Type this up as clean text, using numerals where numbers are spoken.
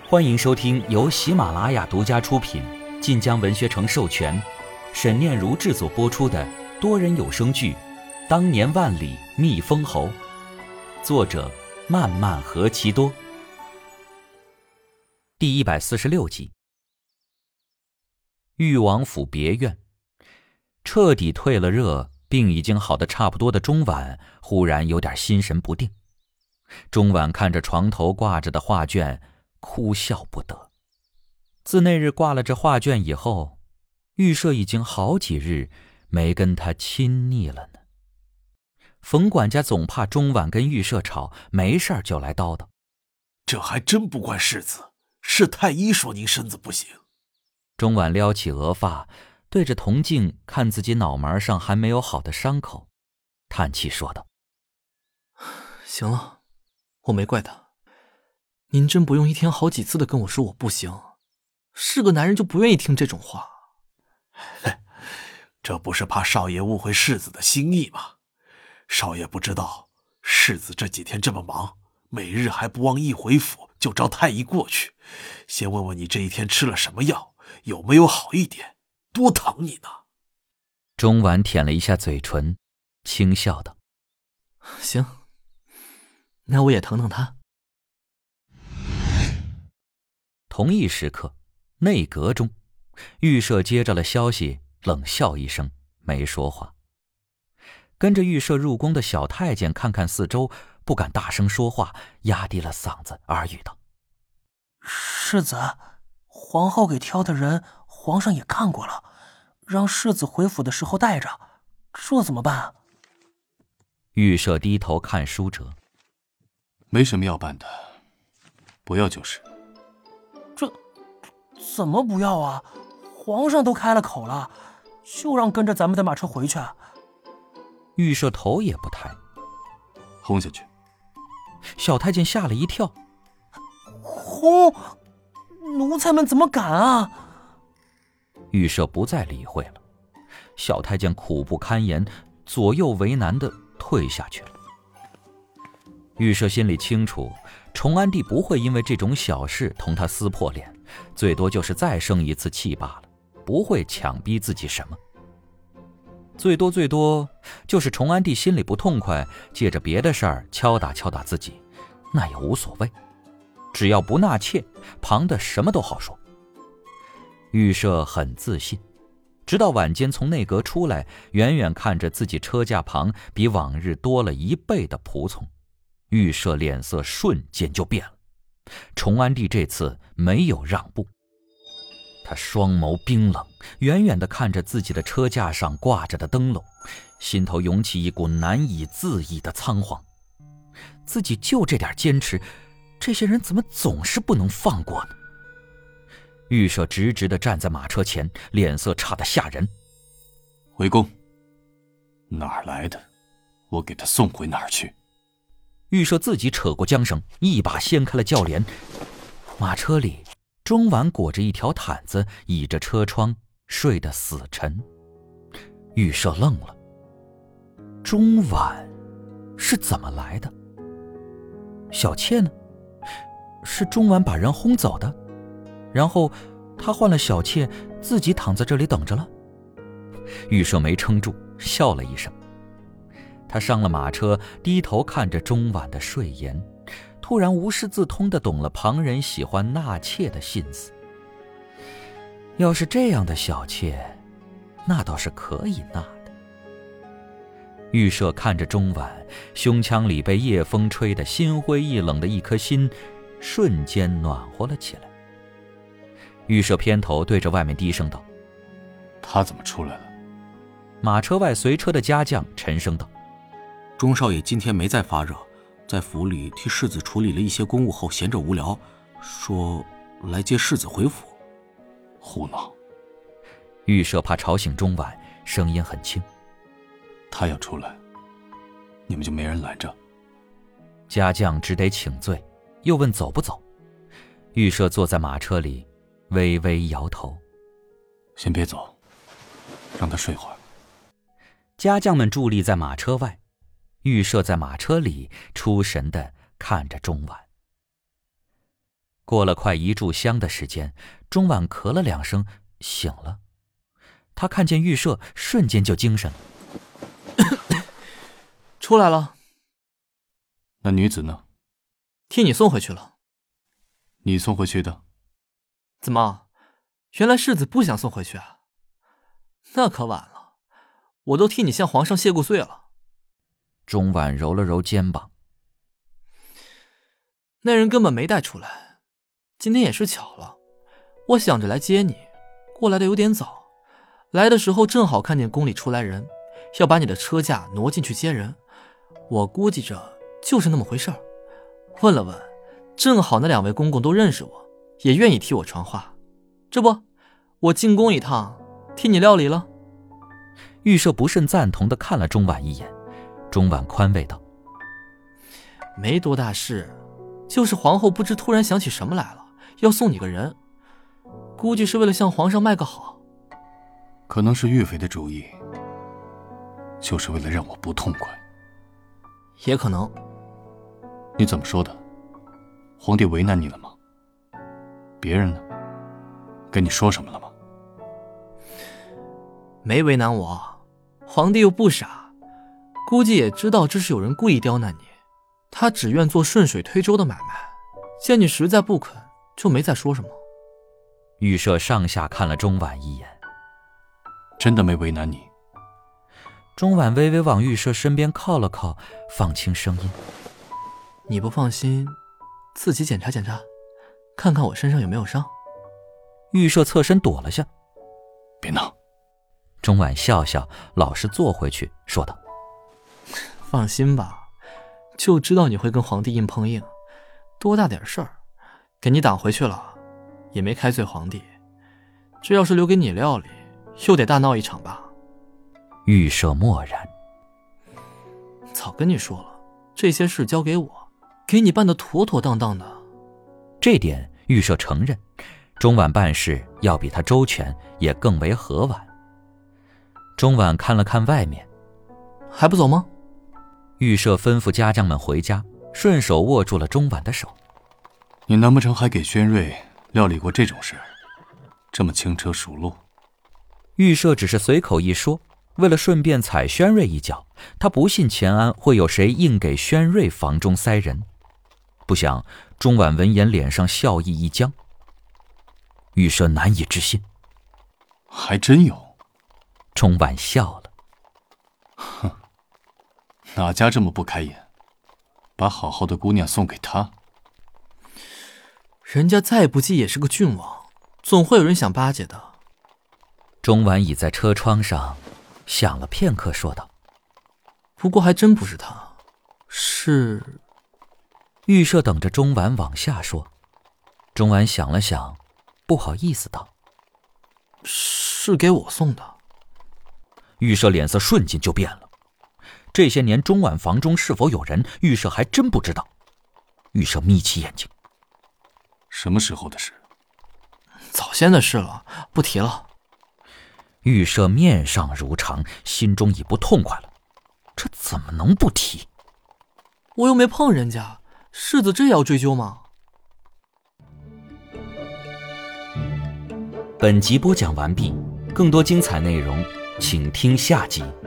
欢迎收听由喜马拉雅独家出品、晋江文学城授权、沈念如制作播出的多人有声剧《当年万里觅封侯》，作者漫漫何其多。第146集。裕王府别院，彻底退了热，病已经好得差不多的钟婉忽然有点心神不定。钟婉看着床头挂着的画卷，哭笑不得。自那日挂了这画卷以后，玉舍已经好几日没跟他亲昵了呢。冯管家总怕钟婉跟玉舍吵，没事就来叨叨。 这还真不关世子，是太医说您身子不行。 钟婉撩起额发，对着铜镜看自己脑门上还没有好的伤口，叹气说道： 行了，我没怪他。您真不用一天好几次的跟我说我不行，是个男人就不愿意听这种话。 这不是怕少爷误会世子的心意吗？少爷不知道世子这几天这么忙，每日还不忘一回府就召太医过去，先问问你这一天吃了什么药，有没有好一点，多疼你呢。 钟婉舔了一下嘴唇，轻笑道： 行，那我也疼疼他。 同一时刻，内阁中，玉舍接着了消息，冷笑一声，没说话。跟着玉舍入宫的小太监看看四周，不敢大声说话，压低了嗓子耳语道： 世子，皇后给挑的人皇上也看过了，让世子回府的时候带着，这怎么办？ 玉舍低头看书辙， 没什么要办的，不要就是。 这怎么不要啊？皇上都开了口了，就让跟着咱们的马车回去。 玉舍头也不抬， 轰下去。 小太监吓了一跳， 轰！奴才们怎么敢啊？ 玉舍不再理会了，小太监苦不堪言，左右为难地退下去了。玉舍心里清楚，崇安帝不会因为这种小事同他撕破脸，最多就是再生一次气罢了，不会强逼自己什么。最多就是崇安帝心里不痛快，借着别的事儿敲打敲打自己，那也无所谓，只要不纳妾，旁的什么都好说。玉舍很自信，直到晚间从内阁出来，远远看着自己车架旁比往日多了1倍的仆从，玉舍脸色瞬间就变了。崇安帝这次没有让步，他双眸冰冷，远远地看着自己的车架上挂着的灯笼，心头涌起一股难以自抑的仓皇。自己就这点坚持，这些人怎么总是不能放过呢？玉舍直直地站在马车前，脸色差得吓人。 回宫。哪儿来的，我给他送回哪儿去。 玉舍自己扯过缰绳，一把掀开了轿帘。马车里，钟婉裹着一条毯子，倚着车窗，睡得死沉。玉舍愣了，钟婉是怎么来的？小妾呢？是钟婉把人轰走的，然后他换了小妾，自己躺在这里等着了。玉舍没撑住，笑了一声。他上了马车，低头看着钟婉的睡颜，突然无师自通地懂了旁人喜欢纳妾的心思。要是这样的小妾，那倒是可以纳的。玉舍看着钟婉，胸腔里被夜风吹得心灰意冷的一颗心瞬间暖和了起来。玉舍偏头对着外面低声道： 他怎么出来了？ 马车外随车的家将沉声道： 钟少爷今天没再发热，在府里替世子处理了一些公务后闲着无聊，说来接世子回府。 胡闹！ 玉舍怕吵醒钟婉，声音很轻： 他要出来，你们就没人拦着。 家将只得请罪，又问走不走。玉舍坐在马车里，微微摇头： 先别走，让他睡会儿。 家将们伫立在马车外，玉舍在马车里出神地看着钟婉。 过了快1炷香的时间，钟婉咳了2声，醒了。他看见玉舍，瞬间就精神了。 出来了。 那女子呢？ 替你送回去了。 你送回去的？ 怎么，原来世子不想送回去啊？那可晚了，我都替你向皇上谢过罪了。 钟婉揉了揉肩膀。 那人根本没带出来，今天也是巧了，我想着来接你，过来的有点早，来的时候正好看见宫里出来人，要把你的车驾挪进去接人，我估计着就是那么回事儿。问了问，正好那2位公公都认识我，也愿意替我传话，这不，我进宫一趟，替你料理了。 玉舍不甚赞同地看了钟婉一眼，钟婉宽慰道： 没多大事，就是皇后不知突然想起什么来了，要送你个人，估计是为了向皇上卖个好。 可能是玉妃的主意，就是为了让我不痛快。 也可能。 你怎么说的？皇帝为难你了吗？别人呢？跟你说什么了吗？ 没为难我，皇帝又不傻，估计也知道这是有人故意刁难你，他只愿做顺水推舟的买卖，见你实在不肯，就没再说什么。 玉舍上下看了钟婉一眼。 真的没为难你？ 钟婉微微往玉舍身边靠了靠，放轻声音： 你不放心，自己检查检查，看看我身上有没有伤。 玉舍侧身躲了下。 别闹。 钟婉笑笑，老实坐回去，说道： 放心吧，就知道你会跟皇帝硬碰硬，多大点事儿，给你挡回去了，也没开罪皇帝。这要是留给你料理，又得大闹一场吧。 玉舍默然。 早跟你说了，这些事交给我，给你办得妥妥当当的。 这点玉舍承认，钟婉办事要比他周全，也更为和婉。钟婉看了看外面， 还不走吗？ 玉舍吩咐家将们回家，顺手握住了钟婉的手。 你难不成还给宣瑞料理过这种事？这么轻车熟路？ 玉舍只是随口一说，为了顺便踩宣瑞一脚，他不信乾安会有谁硬给宣瑞房中塞人。不想钟婉闻言脸上笑意一僵。玉舍难以置信。 还真有。 钟婉笑了。 哼，哪家这么不开眼，把好好的姑娘送给他？ 人家再不济也是个郡王，总会有人想巴结的。 钟婉倚在车窗上想了片刻，说道： 不过还真不是他，是…… 玉舍等着钟婉往下说。钟婉想了想，不好意思道： 是给我送的。 玉舍脸色瞬间就变了。这些年钟婉房中是否有人，玉舍还真不知道。玉舍眯起眼睛。 什么时候的事？ 早先的事了，不提了。 玉舍面上如常，心中已不痛快了。这怎么能不提？ 我又没碰人家，世子这也要追究吗？ 本集播讲完毕，更多精彩内容请听下集。